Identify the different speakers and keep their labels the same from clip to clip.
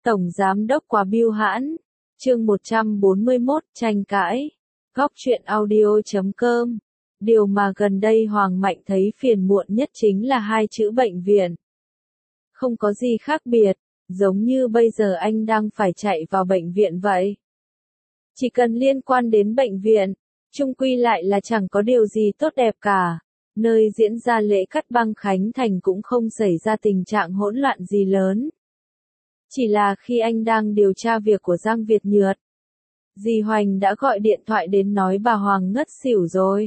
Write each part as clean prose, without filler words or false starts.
Speaker 1: Tổng Giám đốc quá bưu hãn. Chương 141, tranh cãi. Góc truyện audio.com. Điều mà gần đây Hoàng Mạnh thấy phiền muộn nhất chính là hai chữ bệnh viện. Không có gì khác biệt, giống như bây giờ anh đang phải chạy vào bệnh viện vậy. Chỉ cần liên quan đến bệnh viện, chung quy lại là chẳng có điều gì tốt đẹp cả. Nơi diễn ra lễ cắt băng khánh thành cũng không xảy ra tình trạng hỗn loạn gì lớn. Chỉ là khi anh đang điều tra việc của Giang Việt Nhược, dì Hoành đã gọi điện thoại đến nói bà Hoàng ngất xỉu rồi.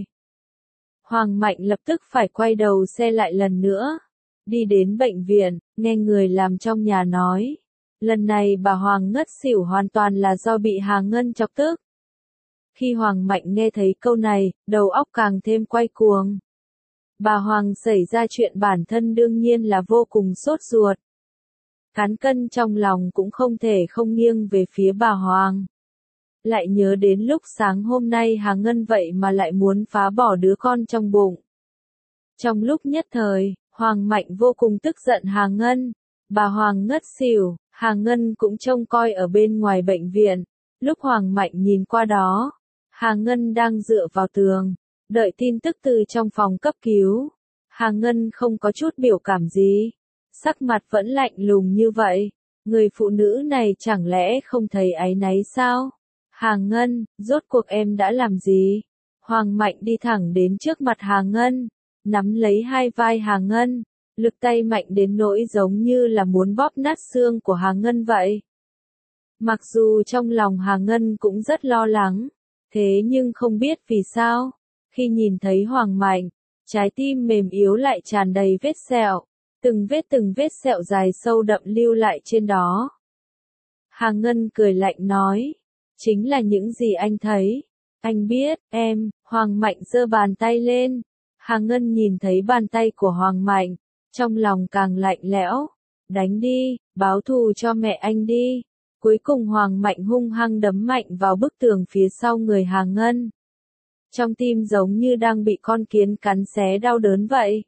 Speaker 1: Hoàng Mạnh lập tức phải quay đầu xe lại lần nữa. Đi đến bệnh viện, nghe người làm trong nhà nói. Lần này bà Hoàng ngất xỉu hoàn toàn là do bị Hà Ngân chọc tức. Khi Hoàng Mạnh nghe thấy câu này, đầu óc càng thêm quay cuồng. Bà Hoàng xảy ra chuyện bản thân đương nhiên là vô cùng sốt ruột. Cán cân trong lòng cũng không thể không nghiêng về phía bà Hoàng. Lại nhớ đến lúc sáng hôm nay Hà Ngân vậy mà lại muốn phá bỏ đứa con trong bụng. Trong lúc nhất thời, Hoàng Mạnh vô cùng tức giận Hà Ngân. Bà Hoàng ngất xỉu, Hà Ngân cũng trông coi ở bên ngoài bệnh viện. Lúc Hoàng Mạnh nhìn qua đó, Hà Ngân đang dựa vào tường, đợi tin tức từ trong phòng cấp cứu. Hà Ngân không có chút biểu cảm gì, sắc mặt vẫn lạnh lùng như vậy. Người phụ nữ này chẳng lẽ không thấy áy náy sao? Hà Ngân, rốt cuộc em đã làm gì? Hoàng Mạnh đi thẳng đến trước mặt Hà Ngân, nắm lấy hai vai Hà Ngân, lực tay mạnh đến nỗi giống như là muốn bóp nát xương của Hà Ngân vậy. Mặc dù trong lòng Hà Ngân cũng rất lo lắng, thế nhưng không biết vì sao, khi nhìn thấy Hoàng Mạnh, trái tim mềm yếu lại tràn đầy vết sẹo, từng vết sẹo dài sâu đậm lưu lại trên đó. Hà Ngân cười lạnh nói, chính là những gì anh thấy. Anh biết, em. Hoàng Mạnh giơ bàn tay lên. Hà Ngân nhìn thấy bàn tay của Hoàng Mạnh, trong lòng càng lạnh lẽo. Đánh đi, báo thù cho mẹ anh đi. Cuối cùng Hoàng Mạnh hung hăng đấm mạnh vào bức tường phía sau người Hà Ngân. Trong tim giống như đang bị con kiến cắn xé đau đớn vậy.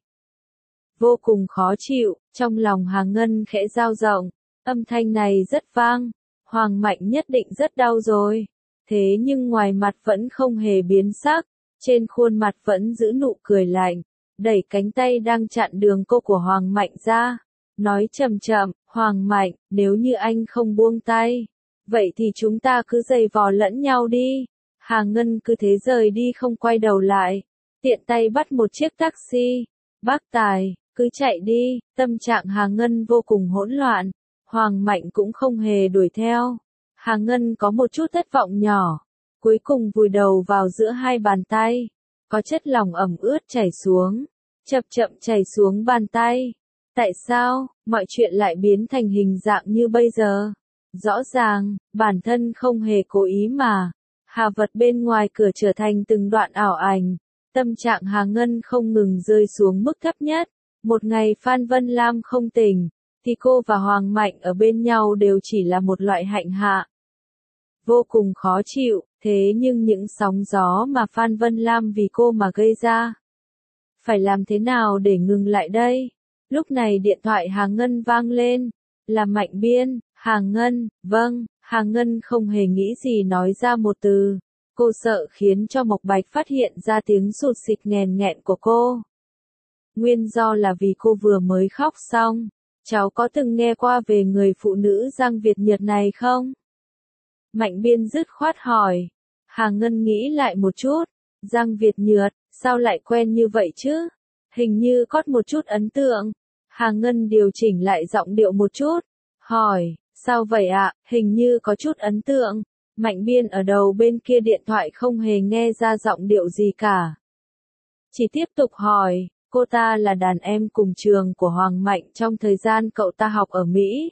Speaker 1: Vô cùng khó chịu, trong lòng Hà Ngân khẽ dao động, âm thanh này rất vang. Hoàng Mạnh nhất định rất đau rồi. Thế nhưng ngoài mặt vẫn không hề biến sắc, trên khuôn mặt vẫn giữ nụ cười lạnh, đẩy cánh tay đang chặn đường cô của Hoàng Mạnh ra, nói chậm chậm, Hoàng Mạnh, nếu như anh không buông tay, vậy thì chúng ta cứ giày vò lẫn nhau đi. Hà Ngân cứ thế rời đi không quay đầu lại, tiện tay bắt một chiếc taxi. Bác Tài, cứ chạy đi. Tâm trạng Hà Ngân vô cùng hỗn loạn. Hoàng Mạnh cũng không hề đuổi theo. Hà Ngân có một chút thất vọng nhỏ, cuối cùng vùi đầu vào giữa hai bàn tay, có chất lỏng ẩm ướt chảy xuống, chậm chậm chảy xuống bàn tay. Tại sao, mọi chuyện lại biến thành hình dạng như bây giờ? Rõ ràng, bản thân không hề cố ý mà. Hà vật bên ngoài cửa trở thành từng đoạn ảo ảnh. Tâm trạng Hà Ngân không ngừng rơi xuống mức thấp nhất. Một ngày Phan Vân Lam không tỉnh, thì cô và Hoàng Mạnh ở bên nhau đều chỉ là một loại hạnh hạ. Vô cùng khó chịu, thế nhưng những sóng gió mà Phan Vân Lam vì cô mà gây ra. Phải làm thế nào để ngừng lại đây? Lúc này điện thoại Hà Ngân vang lên, là Mạnh Biên. Hà Ngân, vâng. Hà Ngân không hề nghĩ gì nói ra một từ. Cô sợ khiến cho Mộc Bạch phát hiện ra tiếng sụt sịt nghèn nghẹn của cô. Nguyên do là vì cô vừa mới khóc xong. Cháu có từng nghe qua về người phụ nữ Giang Việt Nhược này không? Mạnh Biên dứt khoát hỏi. Hà Ngân nghĩ lại một chút. Giang Việt Nhược, sao lại quen như vậy chứ? Hình như có một chút ấn tượng. Hà Ngân điều chỉnh lại giọng điệu một chút. Hỏi, sao vậy ạ? Hình như có chút ấn tượng. Mạnh Biên ở đầu bên kia điện thoại không hề nghe ra giọng điệu gì cả. Chỉ tiếp tục hỏi. Cô ta là đàn em cùng trường của Hoàng Mạnh trong thời gian cậu ta học ở Mỹ.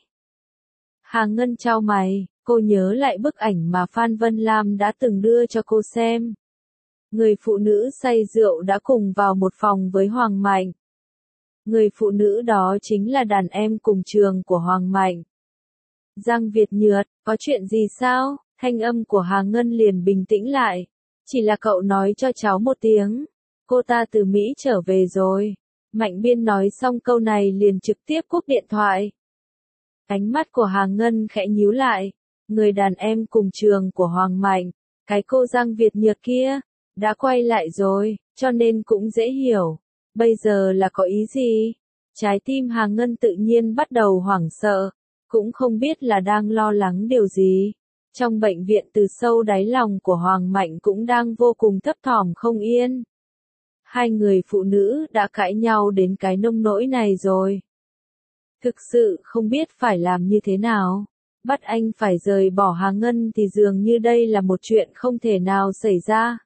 Speaker 1: Hà Ngân chau mày, cô nhớ lại bức ảnh mà Phan Vân Lam đã từng đưa cho cô xem. Người phụ nữ say rượu đã cùng vào một phòng với Hoàng Mạnh. Người phụ nữ đó chính là đàn em cùng trường của Hoàng Mạnh. Giang Việt Nhược, có chuyện gì sao? Thanh âm của Hà Ngân liền bình tĩnh lại. Chỉ là cậu nói cho cháu một tiếng. Cô ta từ Mỹ trở về rồi. Mạnh Biên nói xong câu này liền trực tiếp cúp điện thoại. Ánh mắt của Hà Ngân khẽ nhíu lại, người đàn em cùng trường của Hoàng Mạnh, cái cô Giang Việt Nhược kia, đã quay lại rồi, cho nên cũng dễ hiểu. Bây giờ là có ý gì? Trái tim Hà Ngân tự nhiên bắt đầu hoảng sợ, cũng không biết là đang lo lắng điều gì. Trong bệnh viện từ sâu đáy lòng của Hoàng Mạnh cũng đang vô cùng thấp thỏm không yên. Hai người phụ nữ đã cãi nhau đến cái nông nỗi này rồi. Thực sự không biết phải làm như thế nào. Bắt anh phải rời bỏ Hà Ngân thì dường như đây là một chuyện không thể nào xảy ra.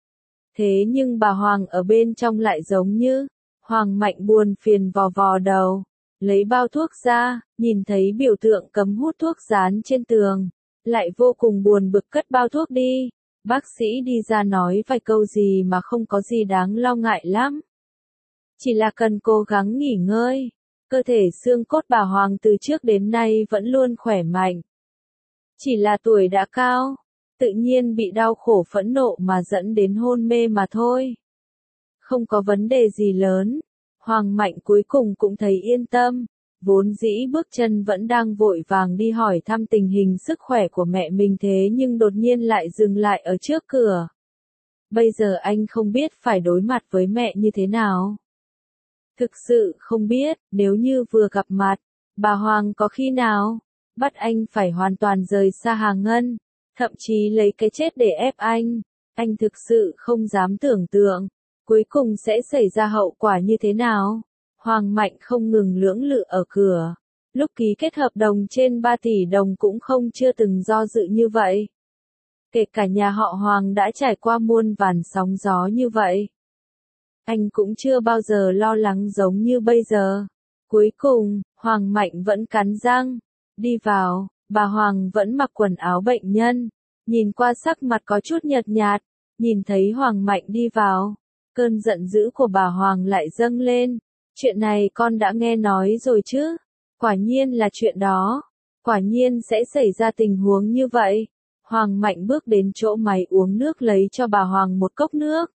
Speaker 1: Thế nhưng bà Hoàng ở bên trong lại giống như, Hoàng Mạnh buồn phiền vò vò đầu, lấy bao thuốc ra, nhìn thấy biểu tượng cấm hút thuốc dán trên tường, lại vô cùng buồn bực cất bao thuốc đi. Bác sĩ đi ra nói vài câu gì mà không có gì đáng lo ngại lắm. Chỉ là cần cố gắng nghỉ ngơi. Cơ thể xương cốt bà Hoàng từ trước đến nay vẫn luôn khỏe mạnh. Chỉ là tuổi đã cao, tự nhiên bị đau khổ phẫn nộ mà dẫn đến hôn mê mà thôi. Không có vấn đề gì lớn, Hoàng Mạnh cuối cùng cũng thấy yên tâm, vốn dĩ bước chân vẫn đang vội vàng đi hỏi thăm tình hình sức khỏe của mẹ mình thế nhưng đột nhiên lại dừng lại ở trước cửa. Bây giờ anh không biết phải đối mặt với mẹ như thế nào. Thực sự không biết, nếu như vừa gặp mặt, bà Hoàng có khi nào bắt anh phải hoàn toàn rời xa Hà Ngân, thậm chí lấy cái chết để ép anh thực sự không dám tưởng tượng, cuối cùng sẽ xảy ra hậu quả như thế nào. Hoàng Mạnh không ngừng lưỡng lự ở cửa, lúc ký kết hợp đồng trên 3 tỷ đồng cũng không chưa từng do dự như vậy. Kể cả nhà họ Hoàng đã trải qua muôn vàn sóng gió như vậy. Anh cũng chưa bao giờ lo lắng giống như bây giờ. Cuối cùng, Hoàng Mạnh vẫn cắn răng. Đi vào, bà Hoàng vẫn mặc quần áo bệnh nhân. Nhìn qua sắc mặt có chút nhợt nhạt. Nhìn thấy Hoàng Mạnh đi vào. Cơn giận dữ của bà Hoàng lại dâng lên. Chuyện này con đã nghe nói rồi chứ. Quả nhiên là chuyện đó. Quả nhiên sẽ xảy ra tình huống như vậy. Hoàng Mạnh bước đến chỗ máy uống nước lấy cho bà Hoàng một cốc nước.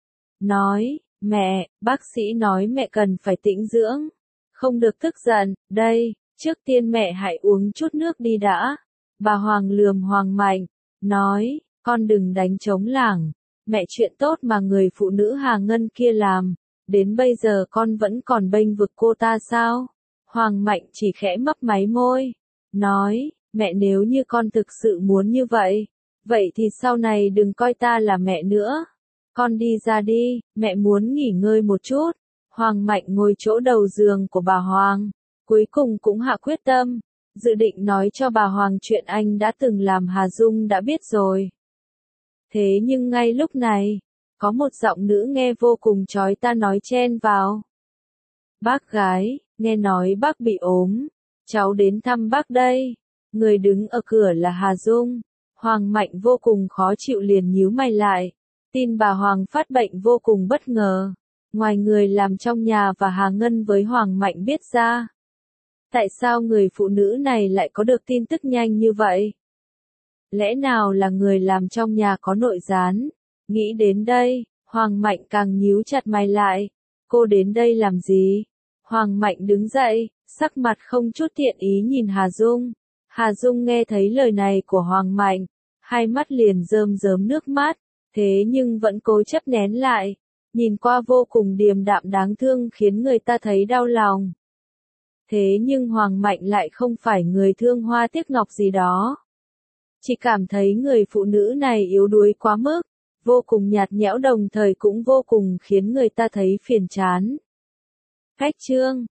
Speaker 1: Nói, mẹ, bác sĩ nói mẹ cần phải tĩnh dưỡng. Không được tức giận, đây, trước tiên mẹ hãy uống chút nước đi đã. Bà Hoàng lườm Hoàng Mạnh, nói, con đừng đánh trống lảng. Mẹ chuyện tốt mà người phụ nữ Hà Ngân kia làm, đến bây giờ con vẫn còn bênh vực cô ta sao? Hoàng Mạnh chỉ khẽ mấp máy môi, nói, mẹ nếu như con thực sự muốn như vậy thì sau này đừng coi ta là mẹ nữa. Con đi ra đi, mẹ muốn nghỉ ngơi một chút. Hoàng Mạnh ngồi chỗ đầu giường của bà Hoàng, cuối cùng cũng hạ quyết tâm, dự định nói cho bà Hoàng chuyện anh đã từng làm Hà Dung đã biết rồi. Thế nhưng ngay lúc này, có một giọng nữ nghe vô cùng chói tai nói chen vào. Bác gái, nghe nói bác bị ốm, cháu đến thăm bác đây. Người đứng ở cửa là Hà Dung. Hoàng Mạnh vô cùng khó chịu liền nhíu mày lại. Tin bà Hoàng phát bệnh vô cùng bất ngờ. Ngoài người làm trong nhà và Hà Ngân với Hoàng Mạnh biết ra. Tại sao người phụ nữ này lại có được tin tức nhanh như vậy? Lẽ nào là người làm trong nhà có nội gián? Nghĩ đến đây, Hoàng Mạnh càng nhíu chặt mày lại. Cô đến đây làm gì? Hoàng Mạnh đứng dậy, sắc mặt không chút thiện ý nhìn Hà Dung. Hà Dung nghe thấy lời này của Hoàng Mạnh, hai mắt liền rơm rớm nước mắt, thế nhưng vẫn cố chấp nén lại, nhìn qua vô cùng điềm đạm đáng thương khiến người ta thấy đau lòng. Thế nhưng Hoàng Mạnh lại không phải người thương hoa tiếc ngọc gì đó. Chỉ cảm thấy người phụ nữ này yếu đuối quá mức, vô cùng nhạt nhẽo đồng thời cũng vô cùng khiến người ta thấy phiền chán. Cách chương